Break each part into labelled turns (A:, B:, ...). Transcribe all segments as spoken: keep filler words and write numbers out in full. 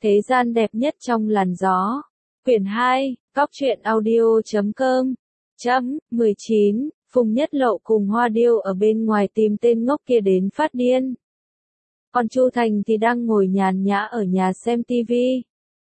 A: Thế gian đẹp nhất trong làn gió. Quyển hai, góc truyện audio chấm com. Chấm, mười chín, Phùng Nhất Lộ cùng Hoa Điêu ở bên ngoài tìm tên ngốc kia đến phát điên. Còn Chu Thành thì đang ngồi nhàn nhã ở nhà xem tivi.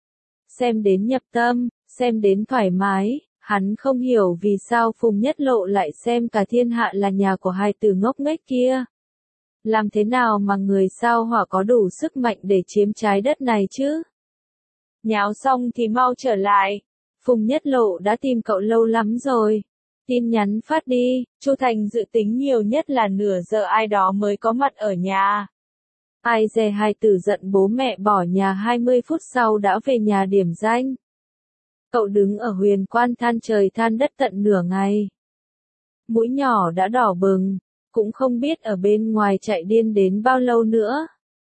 A: Xem đến nhập tâm, xem đến thoải mái, hắn không hiểu vì sao Phùng Nhất Lộ lại xem cả thiên hạ là nhà của hai từ ngốc nghếch kia. Làm thế nào mà người sao Hỏa có đủ sức mạnh để chiếm trái đất này chứ? Nháo xong thì mau trở lại. Phùng Nhất Lộ đã tìm cậu lâu lắm rồi. Tin nhắn phát đi, Chu Thành dự tính nhiều nhất là nửa giờ ai đó mới có mặt ở nhà. Ai dè hai tử giận bố mẹ bỏ nhà hai mươi phút sau đã về nhà điểm danh. Cậu đứng ở huyền quan than trời than đất tận nửa ngày. Mũi nhỏ đã đỏ bừng, cũng không biết ở bên ngoài chạy điên đến bao lâu nữa.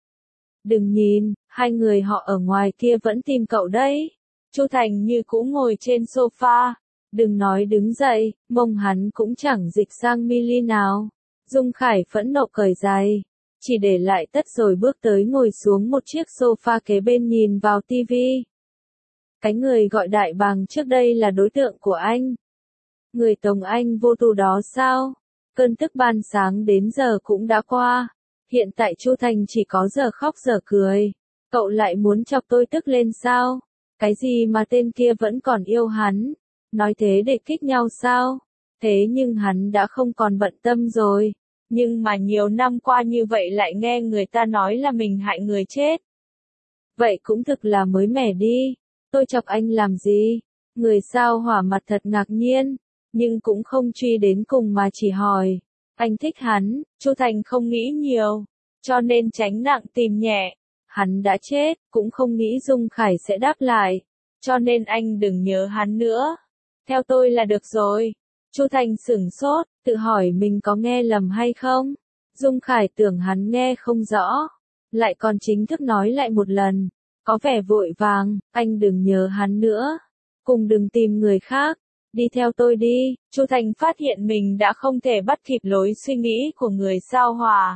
A: Đừng nhìn, hai người họ ở ngoài kia vẫn tìm cậu đấy. Chu Thành như cũ ngồi trên sofa. Đừng nói đứng dậy, mông hắn cũng chẳng dịch sang mili nào. Dung Khải phẫn nộ cởi giày, chỉ để lại tất rồi bước tới ngồi xuống một chiếc sofa kế bên nhìn vào tivi. Cái người gọi đại bàng trước đây là đối tượng của anh. Người Tống Anh vô tù đó sao? Cơn tức ban sáng đến giờ cũng đã qua. Hiện tại Chu Thành chỉ có giờ khóc giờ cười. Cậu lại muốn chọc tôi tức lên sao? Cái gì mà tên kia vẫn còn yêu hắn? Nói thế để kích nhau sao? Thế nhưng hắn đã không còn bận tâm rồi. Nhưng mà nhiều năm qua như vậy lại nghe người ta nói là mình hại người chết. Vậy cũng thực là mới mẻ đi. Tôi chọc anh làm gì? Người sao Hỏa mặt thật ngạc nhiên. Nhưng cũng không truy đến cùng mà chỉ hỏi. Anh thích hắn. Chu Thành không nghĩ nhiều. Cho nên tránh nặng tìm nhẹ. Hắn đã chết, cũng không nghĩ Dung Khải sẽ đáp lại. Cho nên anh đừng nhớ hắn nữa. Theo tôi là được rồi. Chu Thành sửng sốt, tự hỏi mình có nghe lầm hay không. Dung Khải tưởng hắn nghe không rõ. Lại còn chính thức nói lại một lần. Có vẻ vội vàng, anh đừng nhớ hắn nữa. Cùng đừng tìm người khác. Đi theo tôi đi. Chu Thành phát hiện mình đã không thể bắt kịp lối suy nghĩ của người sao Hỏa.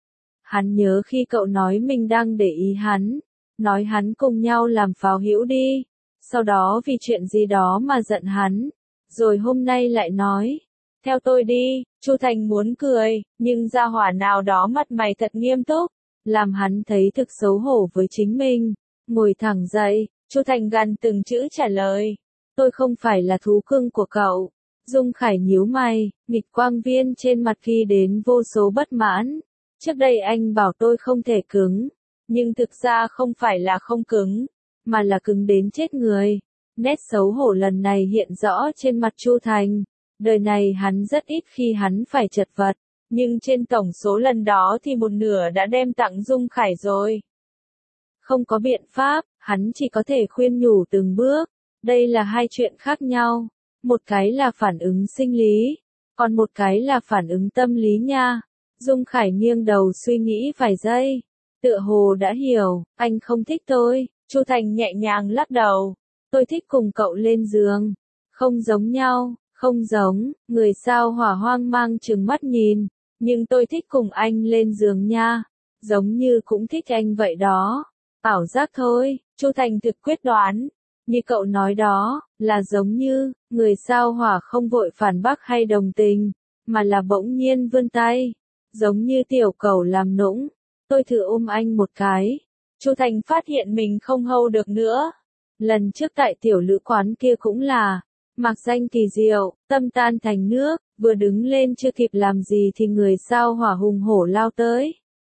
A: Hắn nhớ khi cậu nói mình đang để ý hắn. Nói hắn cùng nhau làm pháo hữu đi. Sau đó vì chuyện gì đó mà giận hắn. Rồi hôm nay lại nói. Theo tôi đi. Chu Thành muốn cười. Nhưng gia hỏa nào đó mặt mày thật nghiêm túc. Làm hắn thấy thực xấu hổ với chính mình. Ngồi thẳng dậy. Chu Thành gằn từng chữ trả lời. Tôi không phải là thú cưng của cậu. Dung Khải nhíu mày. Nghịch quang viên trên mặt ghi đến vô số bất mãn. Trước đây anh bảo tôi không thể cứng. Nhưng thực ra không phải là không cứng. Mà là cứng đến chết người. Nét xấu hổ lần này hiện rõ trên mặt Chu Thành. Đời này hắn rất ít khi hắn phải chật vật. Nhưng trên tổng số lần đó thì một nửa đã đem tặng Dung Khải rồi. Không có biện pháp, hắn chỉ có thể khuyên nhủ từng bước. Đây là hai chuyện khác nhau. Một cái là phản ứng sinh lý. Còn một cái là phản ứng tâm lý nha. Dung Khải nghiêng đầu suy nghĩ vài giây. Tựa hồ đã hiểu, anh không thích tôi. Chu Thành nhẹ nhàng lắc đầu. Tôi thích cùng cậu lên giường. Không giống nhau, không giống, người sao Hỏa hoang mang trừng mắt nhìn. Nhưng tôi thích cùng anh lên giường nha. Giống như cũng thích anh vậy đó. Ảo giác thôi, Chu Thành thực quyết đoán. Như cậu nói đó, là giống như, người sao Hỏa không vội phản bác hay đồng tình, mà là bỗng nhiên vươn tay. Giống như tiểu cẩu làm nũng. Tôi thử ôm anh một cái. Chu Thành phát hiện mình không hold được nữa. Lần trước tại tiểu lữ quán kia cũng là. Mặc danh kỳ diệu, tâm tan thành nước. Vừa đứng lên chưa kịp làm gì thì người sao Hỏa hùng hổ lao tới.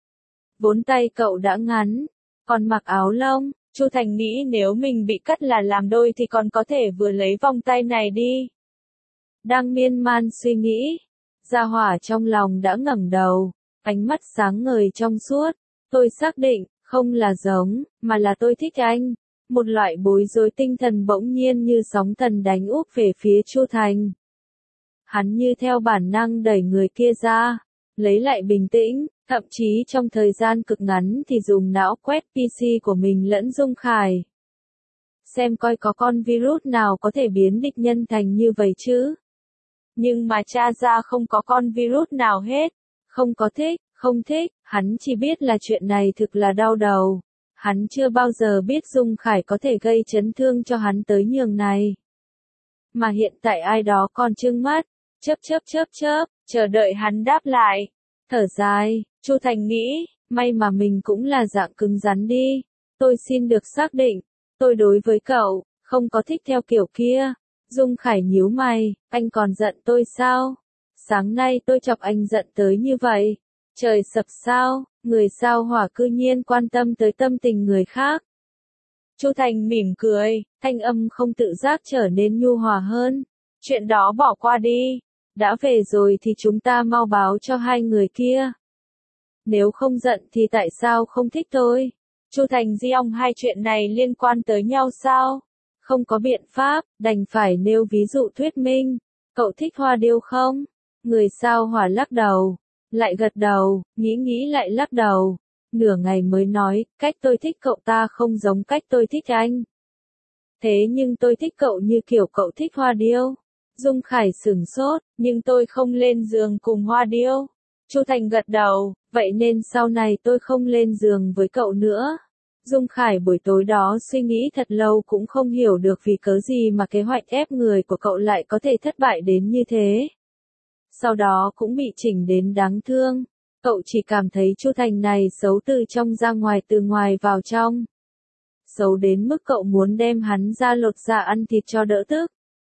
A: Vốn tay cậu đã ngắn. Còn mặc áo lông. Chu Thành nghĩ nếu mình bị cắt là làm đôi thì còn có thể vừa lấy vòng tay này đi. Đang miên man suy nghĩ. Gia Hỏa trong lòng đã ngẩng đầu. Ánh mắt sáng ngời trong suốt. Tôi xác định, không là giống, mà là tôi thích anh. Một loại bối rối tinh thần bỗng nhiên như sóng thần đánh úp về phía Chu Thành. Hắn như theo bản năng đẩy người kia ra. Lấy lại bình tĩnh, thậm chí trong thời gian cực ngắn thì dùng não quét pê xê của mình lẫn Dung Khải. Xem coi có con virus nào có thể biến địch nhân thành như vậy chứ. Nhưng mà tra ra không có con virus nào hết. Không có thích, không thích, hắn chỉ biết là chuyện này thực là đau đầu. Hắn chưa bao giờ biết Dung Khải có thể gây chấn thương cho hắn tới nhường này. Mà hiện tại ai đó còn trừng mắt, chớp chớp chớp chớp, chờ đợi hắn đáp lại. Thở dài, Chu Thành nghĩ, may mà mình cũng là dạng cứng rắn đi. Tôi xin được xác định, tôi đối với cậu, không có thích theo kiểu kia. Dung Khải nhíu mày, anh còn giận tôi sao? Sáng nay tôi chọc anh giận tới như vậy. Trời sập sao, người sao hỏa cư nhiên quan tâm tới tâm tình người khác. Chu Thành mỉm cười, thanh âm không tự giác trở nên nhu hòa hơn. Chuyện đó bỏ qua đi. Đã về rồi thì chúng ta mau báo cho hai người kia. Nếu không giận thì tại sao không thích tôi? Chu Thành di ông hai chuyện này liên quan tới nhau sao? Không có biện pháp, đành phải nêu ví dụ thuyết minh. Cậu thích Hoa Điêu không? Người sao hỏa lắc đầu. Lại gật đầu, nghĩ nghĩ lại lắc đầu. Nửa ngày mới nói, cách tôi thích cậu ta không giống cách tôi thích anh. Thế nhưng tôi thích cậu như kiểu cậu thích Hoa Điêu. Dung Khải sửng sốt, nhưng tôi không lên giường cùng Hoa Điêu. Chu Thành gật đầu, vậy nên sau này tôi không lên giường với cậu nữa. Dung Khải buổi tối đó suy nghĩ thật lâu cũng không hiểu được vì cớ gì mà kế hoạch ép người của cậu lại có thể thất bại đến như thế. Sau đó cũng bị chỉnh đến đáng thương. Cậu chỉ cảm thấy Chu Thành này xấu từ trong ra ngoài từ ngoài vào trong. Xấu đến mức cậu muốn đem hắn ra lột ra ăn thịt cho đỡ tức.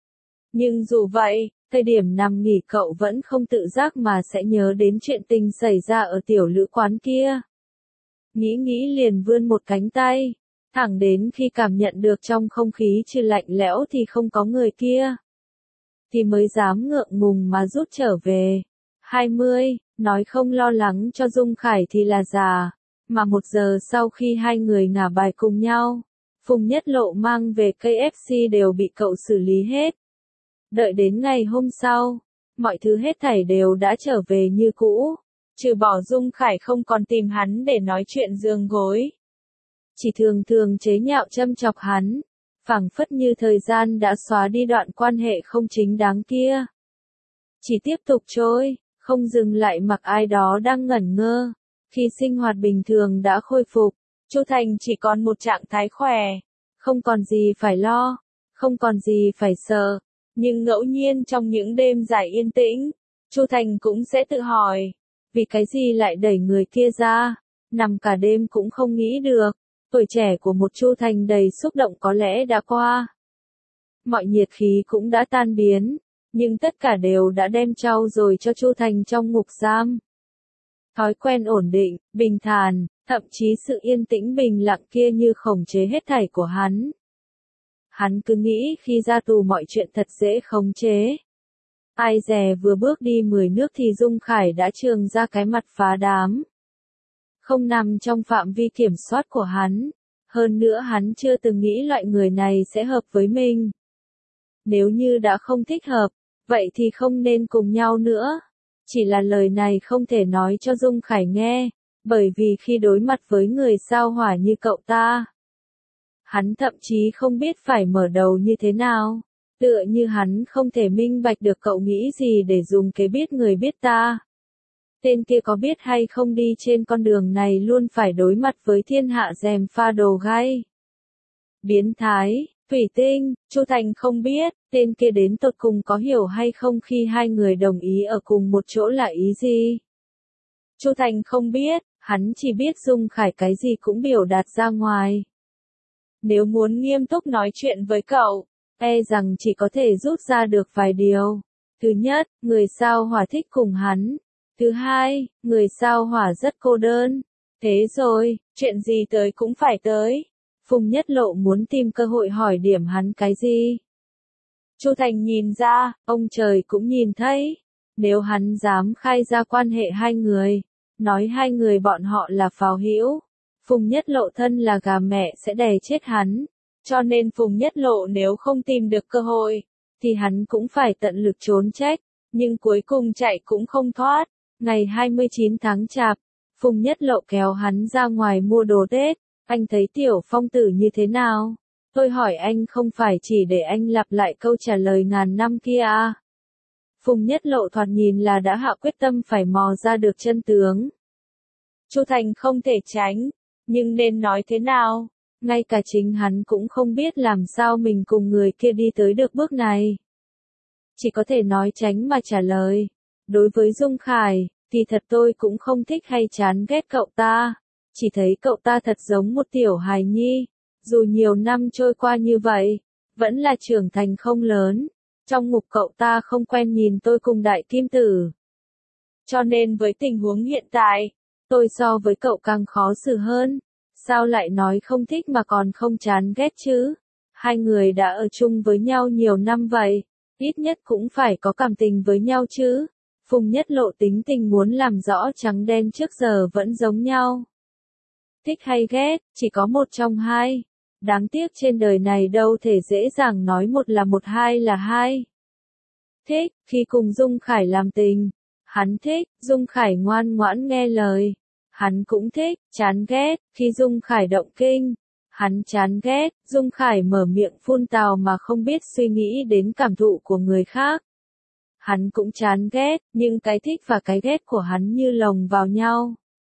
A: Nhưng dù vậy, thời điểm nằm nghỉ cậu vẫn không tự giác mà sẽ nhớ đến chuyện tình xảy ra ở tiểu lữ quán kia. Nghĩ nghĩ liền vươn một cánh tay, thẳng đến khi cảm nhận được trong không khí trừ lạnh lẽo thì không có người kia. Thì mới dám ngượng ngùng mà rút trở về. hai mươi, nói không lo lắng cho Dung Khải thì là già. Mà một giờ sau khi hai người ngả bài cùng nhau, Phùng Nhất Lộ mang về cây ép xê đều bị cậu xử lý hết. Đợi đến ngày hôm sau, mọi thứ hết thảy đều đã trở về như cũ. Trừ bỏ Dung Khải không còn tìm hắn để nói chuyện giường gối. Chỉ thường thường chế nhạo châm chọc hắn, phảng phất như thời gian đã xóa đi đoạn quan hệ không chính đáng kia. Chỉ tiếp tục trôi, không dừng lại mặc ai đó đang ngẩn ngơ. Khi sinh hoạt bình thường đã khôi phục, Chu Thành chỉ còn một trạng thái khỏe. Không còn gì phải lo, không còn gì phải sợ. Nhưng ngẫu nhiên trong những đêm dài yên tĩnh, Chu Thành cũng sẽ tự hỏi, vì cái gì lại đẩy người kia ra, nằm cả đêm cũng không nghĩ được. Tuổi trẻ của một Chu Thành đầy xúc động có lẽ đã qua. Mọi nhiệt khí cũng đã tan biến, nhưng tất cả đều đã đem trao rồi cho Chu Thành trong ngục giam. Thói quen ổn định, bình thản, thậm chí sự yên tĩnh bình lặng kia như khống chế hết thảy của hắn. Hắn cứ nghĩ khi ra tù mọi chuyện thật dễ khống chế. Ai dè vừa bước đi mười nước thì Dung Khải đã trường ra cái mặt phá đám. Không nằm trong phạm vi kiểm soát của hắn. Hơn nữa hắn chưa từng nghĩ loại người này sẽ hợp với mình. Nếu như đã không thích hợp, vậy thì không nên cùng nhau nữa. Chỉ là lời này không thể nói cho Dung Khải nghe, bởi vì khi đối mặt với người sao hỏa như cậu ta, hắn thậm chí không biết phải mở đầu như thế nào. Tựa như hắn không thể minh bạch được cậu nghĩ gì để dùng cái biết người biết ta. Tên kia có biết hay không đi trên con đường này luôn phải đối mặt với thiên hạ gièm pha đồ gai. Biến thái, thủy tinh, Chu Thành không biết, tên kia đến tột cùng có hiểu hay không khi hai người đồng ý ở cùng một chỗ là ý gì. Chu Thành không biết, hắn chỉ biết Dung Khải cái gì cũng biểu đạt ra ngoài. Nếu muốn nghiêm túc nói chuyện với cậu, e rằng chỉ có thể rút ra được vài điều. Thứ nhất, người sao hỏa thích cùng hắn. Thứ hai, người sao hỏa rất cô đơn. Thế rồi, chuyện gì tới cũng phải tới. Phùng Nhất Lộ muốn tìm cơ hội hỏi điểm hắn cái gì. Chu Thành nhìn ra, ông trời cũng nhìn thấy. Nếu hắn dám khai ra quan hệ hai người, nói hai người bọn họ là pháo hữu, Phùng Nhất Lộ thân là gà mẹ sẽ đè chết hắn. Cho nên Phùng Nhất Lộ nếu không tìm được cơ hội, thì hắn cũng phải tận lực trốn trách, nhưng cuối cùng chạy cũng không thoát. Ngày hai mươi chín tháng Chạp, Phùng Nhất Lộ kéo hắn ra ngoài mua đồ Tết. Anh thấy Tiểu Phong Tử như thế nào? Tôi hỏi anh không phải chỉ để anh lặp lại câu trả lời ngàn năm kia à? Phùng Nhất Lộ thoạt nhìn là đã hạ quyết tâm phải mò ra được chân tướng. Chu Thành không thể tránh, Nhưng nên nói thế nào? Ngay cả chính hắn cũng không biết làm sao mình cùng người kia đi tới được bước này. Chỉ có thể nói tránh mà trả lời. Đối với Dung Khải, thì thật tôi cũng không thích hay chán ghét cậu ta. Chỉ thấy cậu ta thật giống một tiểu hài nhi. Dù nhiều năm trôi qua như vậy, vẫn là trưởng thành không lớn. Trong mục cậu ta không quen nhìn tôi cùng đại kim tử. Cho nên với tình huống hiện tại, tôi so với cậu càng khó xử hơn. Sao lại nói không thích mà còn không chán ghét chứ? Hai người đã ở chung với nhau nhiều năm vậy, ít nhất cũng phải có cảm tình với nhau chứ. Phùng Nhất Lộ tính tình muốn làm rõ trắng đen trước giờ vẫn giống nhau. Thích hay ghét, chỉ có một trong hai. Đáng tiếc trên đời này đâu thể dễ dàng nói một là một hai là hai. Thích, khi cùng Dung Khải làm tình. Hắn thích, Dung Khải ngoan ngoãn nghe lời. Hắn cũng thích, chán ghét, khi Dung Khải động kinh. Hắn chán ghét, Dung Khải mở miệng phun tào mà không biết suy nghĩ đến cảm thụ của người khác. Hắn cũng chán ghét, nhưng cái thích và cái ghét của hắn như lồng vào nhau.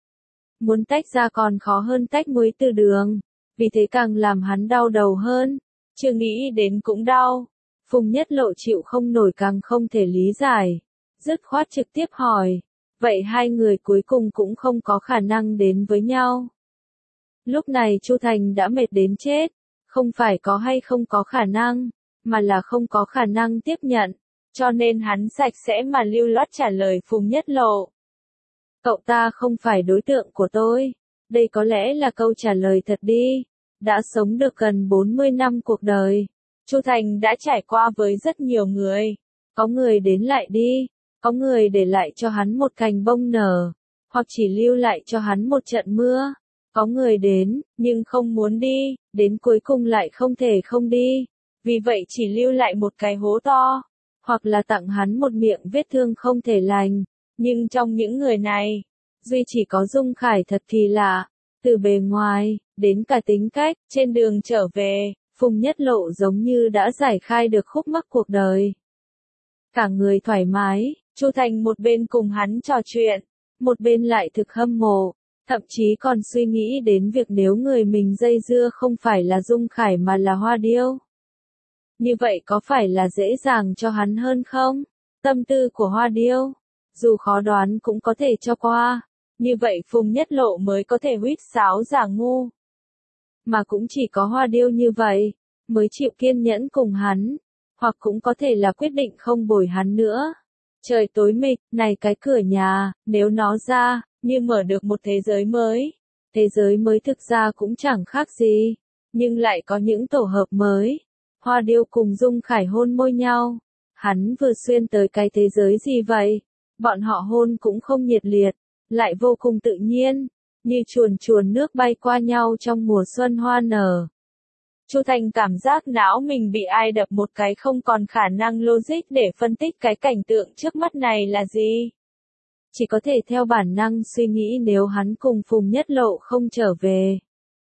A: Muốn tách ra còn khó hơn tách muối từ đường, vì thế càng làm hắn đau đầu hơn. Chưa nghĩ đến cũng đau. Phùng Nhất Lộ chịu không nổi càng không thể lý giải. Dứt khoát trực tiếp hỏi. Vậy hai người cuối cùng cũng không có khả năng đến với nhau. Lúc này Chu Thành đã mệt đến chết. Không phải có hay không có khả năng, mà là không có khả năng tiếp nhận. Cho nên hắn sạch sẽ mà lưu loát trả lời Phùng Nhất Lộ. Cậu ta không phải đối tượng của tôi. Đây có lẽ là câu trả lời thật đi. Đã sống được gần bốn mươi năm cuộc đời. Chu Thành đã trải qua với rất nhiều người. Có người đến lại đi. Có người để lại cho hắn một cành bông nở. Hoặc chỉ lưu lại cho hắn một trận mưa. Có người đến, nhưng không muốn đi. Đến cuối cùng lại không thể không đi. Vì vậy chỉ lưu lại một cái hố to. Hoặc là tặng hắn một miệng vết thương không thể lành. Nhưng trong những người này, duy chỉ có Dung Khải thật kỳ lạ. Từ bề ngoài, đến cả tính cách, trên đường trở về, Phùng Nhất Lộ giống như đã giải khai được khúc mắc cuộc đời. Cả người thoải mái, Chu Thành một bên cùng hắn trò chuyện, một bên lại thực hâm mộ, thậm chí còn suy nghĩ đến việc nếu người mình dây dưa không phải là Dung Khải mà là Hoa Điêu. Như vậy có phải là dễ dàng cho hắn hơn không? Tâm tư của Hoa Điêu, dù khó đoán cũng có thể cho qua. Như vậy Phùng Nhất Lộ mới có thể huýt sáo giả ngu. Mà cũng chỉ có Hoa Điêu như vậy, mới chịu kiên nhẫn cùng hắn. Hoặc cũng có thể là quyết định không bồi hắn nữa. Trời tối mịt, này cái cửa nhà, nếu nó ra, như mở được một thế giới mới. Thế giới mới thực ra cũng chẳng khác gì. Nhưng lại có những tổ hợp mới. Hoa Điêu cùng Dung Khải hôn môi nhau. Hắn vừa xuyên tới cái thế giới gì vậy? Bọn họ hôn cũng không nhiệt liệt, lại vô cùng tự nhiên, như chuồn chuồn nước bay qua nhau trong mùa xuân hoa nở. Chu Thành cảm giác não mình bị ai đập một cái không còn khả năng logic để phân tích cái cảnh tượng trước mắt này là gì. Chỉ có thể theo bản năng suy nghĩ nếu hắn cùng Phùng Nhất Lộ không trở về.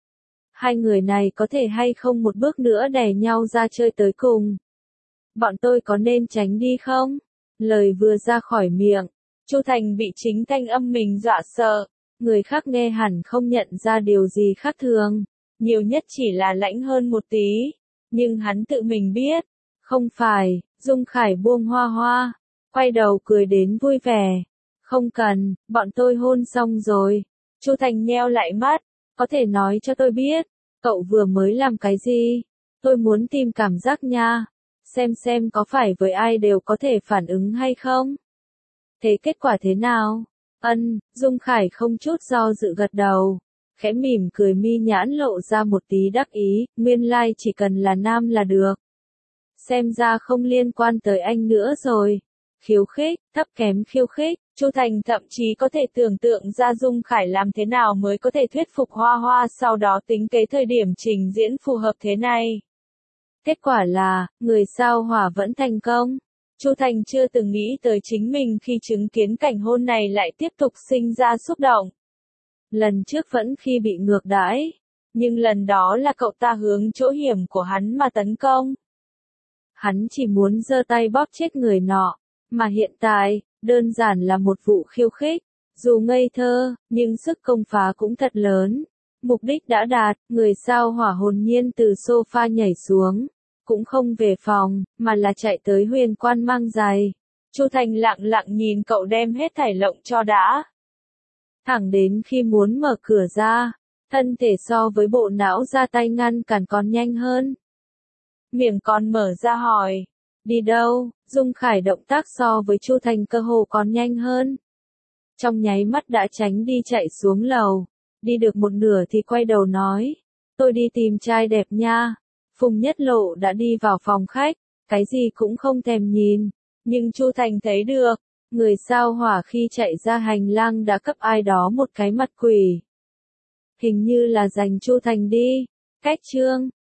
A: Hai người này có thể hay không một bước nữa đè nhau ra chơi tới cùng. Bọn tôi có nên tránh đi không? Lời vừa ra khỏi miệng, Chu Thành bị chính thanh âm mình dọa sợ. Người khác nghe hẳn không nhận ra điều gì khác thường. Nhiều nhất chỉ là lãnh hơn một tí. Nhưng hắn tự mình biết. Không phải, Dung Khải buông Hoa Hoa. Quay đầu cười đến vui vẻ. Không cần, bọn tôi hôn xong rồi. Chu Thành nheo lại mắt. Có thể nói cho tôi biết. Cậu vừa mới làm cái gì? Tôi muốn tìm cảm giác nha. Xem xem có phải với ai đều có thể phản ứng hay không? Thế kết quả thế nào? Ân, Dung Khải không chút do dự gật đầu. Khẽ mỉm cười mi nhãn lộ ra một tí đắc ý, nguyên lai like chỉ cần là nam là được. Xem ra không liên quan tới anh nữa rồi. Khiêu khích, thấp kém khiêu khích, Chu Thành thậm chí có thể tưởng tượng ra Dung Khải làm thế nào mới có thể thuyết phục Hoa Hoa sau đó tính kế thời điểm trình diễn phù hợp thế này. Kết quả là, người sao hỏa vẫn thành công. Chu Thành chưa từng nghĩ tới chính mình khi chứng kiến cảnh hôn này lại tiếp tục sinh ra xúc động. Lần trước vẫn khi bị ngược đãi, nhưng lần đó là cậu ta hướng chỗ hiểm của hắn mà tấn công. Hắn chỉ muốn giơ tay bóp chết người nọ, mà hiện tại, đơn giản là một vụ khiêu khích, dù ngây thơ, nhưng sức công phá cũng thật lớn. Mục đích đã đạt, người sao hỏa hồn nhiên từ sofa nhảy xuống, cũng không về phòng, mà là chạy tới Huyền Quan mang giày. Chu Thành lặng lặng nhìn cậu đem hết thảy lộng cho đã. Thẳng đến khi muốn mở cửa ra, thân thể so với bộ não ra tay ngăn cản còn nhanh hơn. Miệng còn mở ra hỏi, đi đâu? Dung Khải động tác so với Chu Thành cơ hồ còn nhanh hơn. Trong nháy mắt đã tránh đi chạy xuống lầu, đi được một nửa thì quay đầu nói, tôi đi tìm trai đẹp nha. Phùng Nhất Lộ đã đi vào phòng khách, cái gì cũng không thèm nhìn, nhưng Chu Thành thấy được, người sao hỏa khi chạy ra hành lang đã cấp ai đó một cái mặt quỷ. Hình như là dành Chu Thành đi, cách chương.